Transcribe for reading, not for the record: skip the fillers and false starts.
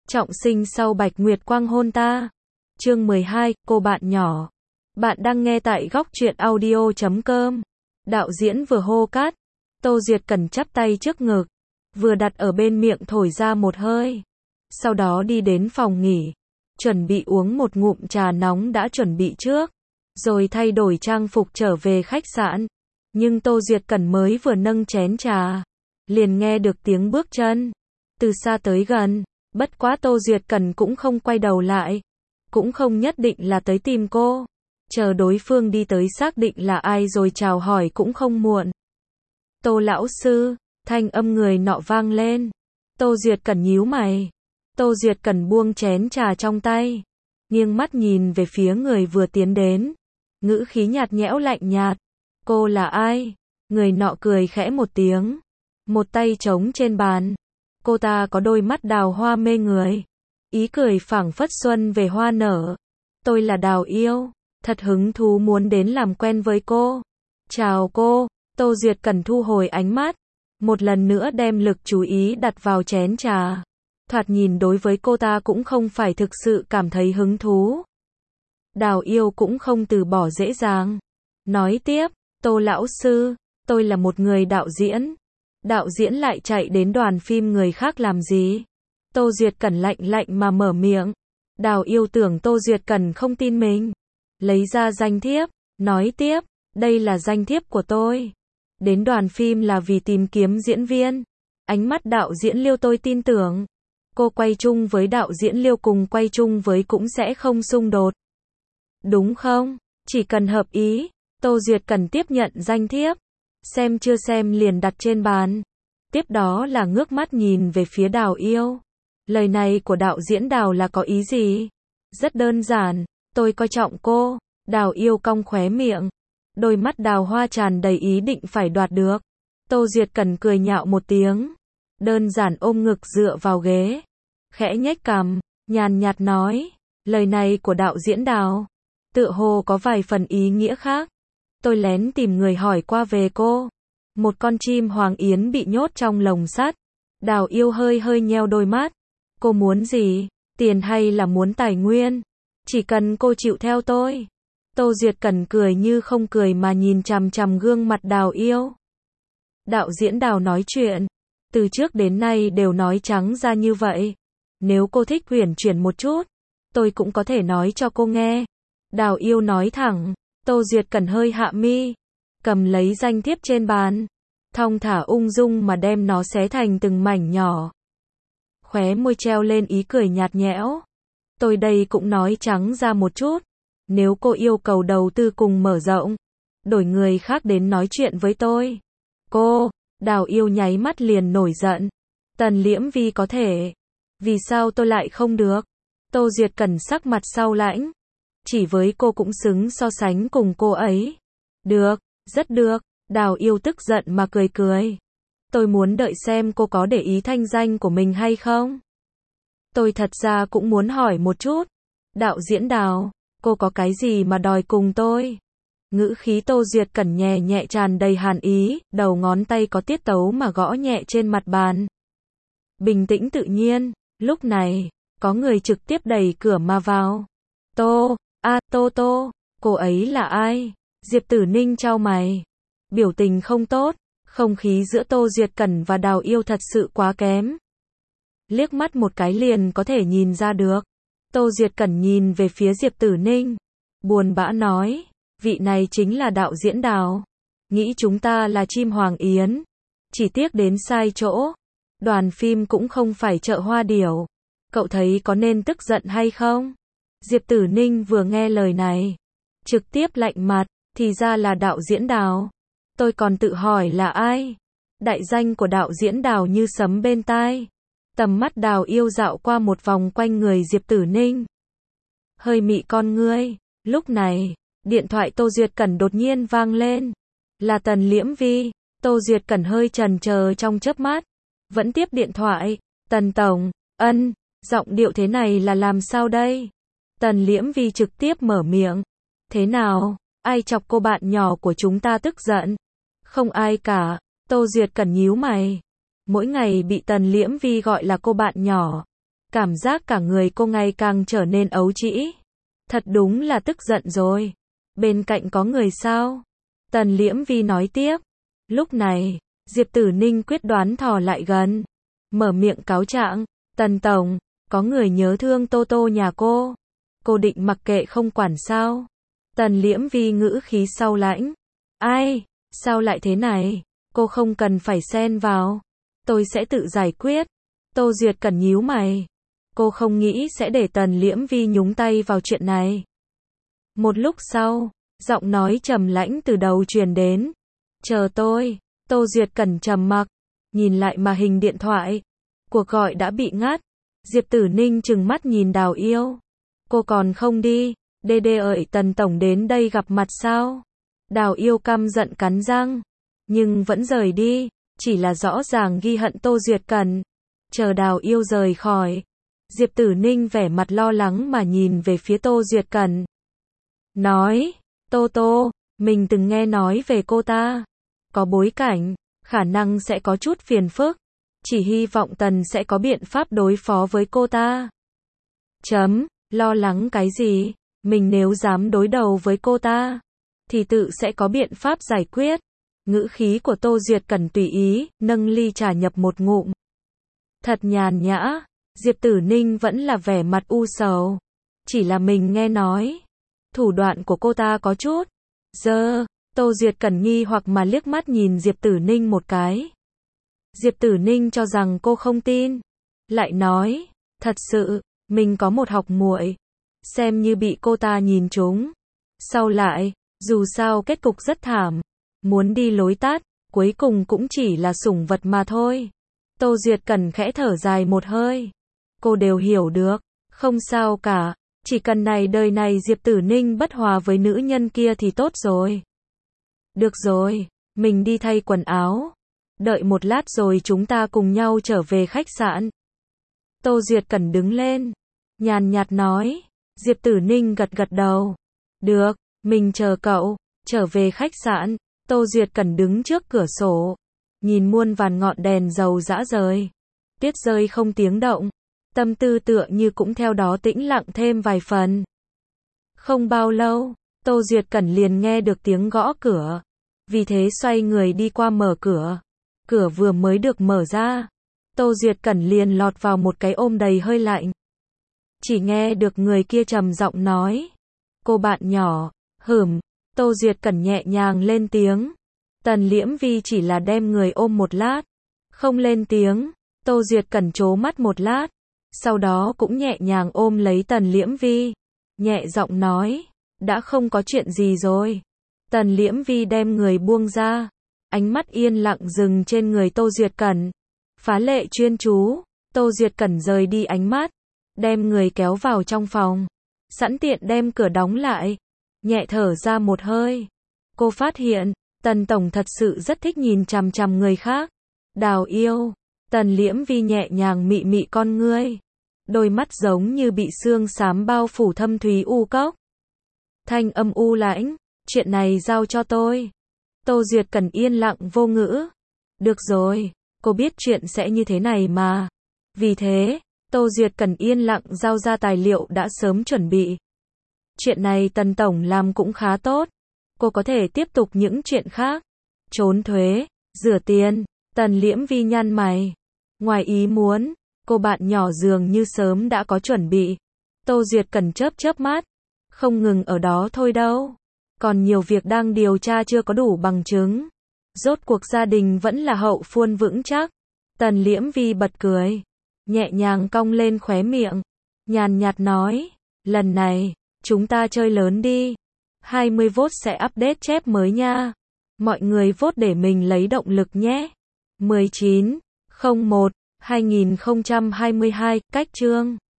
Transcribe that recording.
Trọng sinh sau Bạch Nguyệt Quang hôn ta. Chương 12, cô bạn nhỏ. Bạn đang nghe tại góc truyện audio.com. Đạo diễn vừa hô cát. Tô Duyệt Cần chắp tay trước ngực, vừa đặt ở bên miệng thổi ra một hơi. Sau đó đi đến phòng nghỉ, chuẩn bị uống một ngụm trà nóng đã chuẩn bị trước, rồi thay đổi trang phục trở về khách sạn. Nhưng Tô Duyệt Cần mới vừa nâng chén trà, liền nghe được tiếng bước chân, từ xa tới gần. Bất quá Tô Duyệt Cần cũng không quay đầu lại, cũng không nhất định là tới tìm cô, chờ đối phương đi tới xác định là ai rồi chào hỏi cũng không muộn. Tô lão sư, thanh âm người nọ vang lên. Tô Duyệt Cần nhíu mày. Tô Duyệt Cần buông chén trà trong tay, nghiêng mắt nhìn về phía người vừa tiến đến, ngữ khí nhạt nhẽo lạnh nhạt. Cô là ai? Người nọ cười khẽ một tiếng, một tay trống trên bàn. Cô ta có đôi mắt đào hoa mê người, ý cười phảng phất xuân về hoa nở. Tôi là Đào Yêu, thật hứng thú muốn đến làm quen với cô. Chào cô. Tô Duyệt Cần thu hồi ánh mắt, một lần nữa đem lực chú ý đặt vào chén trà. Thoạt nhìn đối với cô ta cũng không phải thực sự cảm thấy hứng thú. Đào Yêu cũng không từ bỏ dễ dàng. Nói tiếp, Tô lão sư, tôi là một người đạo diễn. Đạo diễn lại chạy đến đoàn phim người khác làm gì? Tô Duyệt Cần lạnh lạnh mà mở miệng. Đào Yêu tưởng Tô Duyệt Cần không tin mình, lấy ra danh thiếp, nói tiếp, đây là danh thiếp của tôi. Đến đoàn phim là vì tìm kiếm diễn viên. Ánh mắt đạo diễn Liêu tôi tin tưởng. Cô quay chung với đạo diễn Liêu cùng quay chung với cũng sẽ không xung đột. Đúng không? Chỉ cần hợp ý. Tô Duyệt Cần tiếp nhận danh thiếp, xem chưa xem liền đặt trên bàn. Tiếp đó là ngước mắt nhìn về phía Đào Yêu. Lời này của đạo diễn Đào là có ý gì? Rất đơn giản, tôi coi trọng cô. Đào Yêu cong khóe miệng, đôi mắt đào hoa tràn đầy ý định phải đoạt được. Tô Duyệt Cần cười nhạo một tiếng, đơn giản ôm ngực dựa vào ghế, khẽ nhếch cằm, nhàn nhạt nói, lời này của đạo diễn Đào tựa hồ có vài phần ý nghĩa khác. Tôi lén tìm người hỏi qua về cô. Một con chim hoàng yến bị nhốt trong lồng sắt. Đào Yêu hơi hơi nheo đôi mắt. Cô muốn gì? Tiền hay là muốn tài nguyên? Chỉ cần cô chịu theo tôi. Tô Duyệt Cần cười như không cười mà nhìn chằm chằm gương mặt Đào Yêu. Đạo diễn Đào nói chuyện, từ trước đến nay đều nói trắng ra như vậy. Nếu cô thích uyển chuyển một chút, tôi cũng có thể nói cho cô nghe. Đào Yêu nói thẳng. Tô Duyệt Cần hơi hạ mi, cầm lấy danh thiếp trên bàn, thong thả ung dung mà đem nó xé thành từng mảnh nhỏ. Khóe môi treo lên ý cười nhạt nhẽo. Tôi đây cũng nói trắng ra một chút. Nếu cô yêu cầu đầu tư cùng mở rộng, đổi người khác đến nói chuyện với tôi. Cô, Đào Yêu nháy mắt liền nổi giận. Tần Liễm Vi có thể. Vì sao tôi lại không được? Tô Duyệt Cần sắc mặt sau lãnh. Chỉ với cô cũng xứng so sánh cùng cô ấy. Được, rất được. Đào Yêu tức giận mà cười cười. Tôi muốn đợi xem cô có để ý thanh danh của mình hay không. Tôi thật ra cũng muốn hỏi một chút. Đạo diễn Đào, cô có cái gì mà đòi cùng tôi? Ngữ khí Tô Duyệt Cần nhẹ nhẹ tràn đầy hàn ý, đầu ngón tay có tiết tấu mà gõ nhẹ trên mặt bàn. Bình tĩnh tự nhiên, lúc này, có người trực tiếp đẩy cửa mà vào. Tô, Tô, cô ấy là ai? Diệp Tử Ninh chau mày, biểu tình không tốt, không khí giữa Tô Duyệt Cần và Đào Yêu thật sự quá kém. Liếc mắt một cái liền có thể nhìn ra được. Tô Duyệt Cần nhìn về phía Diệp Tử Ninh, buồn bã nói, vị này chính là đạo diễn Đào. Nghĩ chúng ta là chim hoàng yến, chỉ tiếc đến sai chỗ. Đoàn phim cũng không phải chợ hoa điểu. Cậu thấy có nên tức giận hay không? Diệp Tử Ninh vừa nghe lời này, trực tiếp lạnh mặt, thì ra là đạo diễn Đào. Tôi còn tự hỏi là ai? Đại danh của đạo diễn Đào như sấm bên tai. Tầm mắt Đào Yêu dạo qua một vòng quanh người Diệp Tử Ninh, hơi mị con ngươi. Lúc này, điện thoại Tô Duyệt Cần đột nhiên vang lên. Là Tần Liễm Vi. Tô Duyệt Cần hơi chần chờ trong chớp mắt, vẫn tiếp điện thoại. Tần tổng, giọng điệu thế này là làm sao đây? Tần Liễm Vi trực tiếp mở miệng. Thế nào? Ai chọc cô bạn nhỏ của chúng ta tức giận? Không ai cả. Tô Duyệt Cần nhíu mày. Mỗi ngày bị Tần Liễm Vi gọi là cô bạn nhỏ, Cảm giác cả người cô ngày càng trở nên ấu trĩ. Thật đúng là tức giận rồi. Bên cạnh có người sao? Tần Liễm Vi nói tiếp. Lúc này, Diệp Tử Ninh quyết đoán thò lại gần. Mở miệng cáo trạng. Tần Tổng, có người nhớ thương Tô Tô nhà cô. Cô định mặc kệ không quản sao? Tần Liễm Vi ngữ khí sau lãnh. Ai? Sao lại thế này? Cô không cần phải xen vào. Tôi sẽ tự giải quyết. Tô Duyệt Cẩn nhíu mày. Cô không nghĩ sẽ để Tần Liễm Vi nhúng tay vào chuyện này. Một lúc sau, giọng nói trầm lãnh từ đầu truyền đến. Chờ tôi. Tô Duyệt Cẩn trầm mặc, nhìn lại màn hình điện thoại. Cuộc gọi đã bị ngắt. Diệp Tử Ninh trừng mắt nhìn Đào Yêu. Cô còn không đi, Đê ơi, Tần Tổng đến đây gặp mặt sao? Đào Yêu căm giận cắn răng, nhưng vẫn rời đi, chỉ là rõ ràng ghi hận Tô Duyệt Cẩn. Chờ Đào Yêu rời khỏi, Diệp Tử Ninh vẻ mặt lo lắng mà nhìn về phía Tô Duyệt Cẩn. Nói, Tô Tô, mình từng nghe nói về cô ta. Có bối cảnh, khả năng sẽ có chút phiền phức. Chỉ hy vọng Tần sẽ có biện pháp đối phó với cô ta. Lo lắng cái gì? Mình nếu dám đối đầu với cô ta, thì tự sẽ có biện pháp giải quyết. Ngữ khí của Tô Duyệt Cẩn tùy ý, nâng ly trà nhập một ngụm. Thật nhàn nhã, Diệp Tử Ninh vẫn là vẻ mặt u sầu. Chỉ là mình nghe nói, thủ đoạn của cô ta có chút dơ. Tô Duyệt Cẩn nghi hoặc mà liếc mắt nhìn Diệp Tử Ninh một cái. Diệp Tử Ninh cho rằng cô không tin. Lại nói, thật sự, mình có một học muội, xem như bị cô ta nhìn trúng. Sau lại, dù sao kết cục rất thảm, muốn đi lối tắt, cuối cùng cũng chỉ là sủng vật mà thôi. Tô Duyệt Cẩn khẽ thở dài một hơi. Cô đều hiểu được, không sao cả, chỉ cần này đời này Diệp Tử Ninh bất hòa với nữ nhân kia thì tốt rồi. Được rồi, mình đi thay quần áo. Đợi một lát rồi chúng ta cùng nhau trở về khách sạn. Tô Duyệt Cẩn đứng lên, nhàn nhạt nói. Diệp Tử Ninh gật gật đầu. Được, mình chờ cậu. Trở về khách sạn, Tô Duyệt Cẩn đứng trước cửa sổ, nhìn muôn vàn ngọn đèn dầu rã rời. Tuyết rơi không tiếng động, tâm tư tựa như cũng theo đó tĩnh lặng thêm vài phần. Không bao lâu, Tô Duyệt Cẩn liền nghe được tiếng gõ cửa. Vì thế xoay người đi qua mở cửa. Cửa vừa mới được mở ra, Tô Duyệt Cẩn liền lọt vào một cái ôm đầy hơi lạnh. Chỉ nghe được người kia trầm giọng nói. Cô bạn nhỏ, Tô Duyệt Cẩn nhẹ nhàng lên tiếng. Tần Liễm Vi chỉ là đem người ôm một lát, không lên tiếng. Tô Duyệt Cẩn trố mắt một lát, sau đó cũng nhẹ nhàng ôm lấy Tần Liễm Vi, nhẹ giọng nói, đã không có chuyện gì rồi. Tần Liễm Vi đem người buông ra, ánh mắt yên lặng dừng trên người Tô Duyệt Cẩn, phá lệ chuyên chú. Tô Duyệt Cẩn rời đi ánh mắt, đem người kéo vào trong phòng, sẵn tiện đem cửa đóng lại, nhẹ thở ra một hơi. Cô phát hiện, Tần Tổng thật sự rất thích nhìn chằm chằm người khác. Đào Yêu. Tần Liễm Vi nhẹ nhàng mị mị con ngươi, đôi mắt giống như bị sương xám bao phủ thâm thúy u cốc. Thanh âm u lãnh, chuyện này giao cho tôi. Tô Duyệt Cẩn yên lặng vô ngữ. Được rồi, cô biết chuyện sẽ như thế này mà. Vì thế, Tô Duyệt Cẩn yên lặng giao ra tài liệu đã sớm chuẩn bị. Chuyện này Tần Tổng làm cũng khá tốt. Cô có thể tiếp tục những chuyện khác. Trốn thuế, rửa tiền. Tần Liễm Vi nhăn mày. Ngoài ý muốn, cô bạn nhỏ dường như sớm đã có chuẩn bị. Tô Duyệt Cẩn chớp mắt. Không ngừng ở đó thôi đâu. Còn nhiều việc đang điều tra chưa có đủ bằng chứng. Rốt cuộc gia đình vẫn là hậu phuôn vững chắc. Tần Liễm Vi bật cười, nhẹ nhàng cong lên khóe miệng, nhàn nhạt nói, lần này, chúng ta chơi lớn đi. 20 vote sẽ update chép mới nha. Mọi người vote để mình lấy động lực nhé. 19/01/2022, cách chương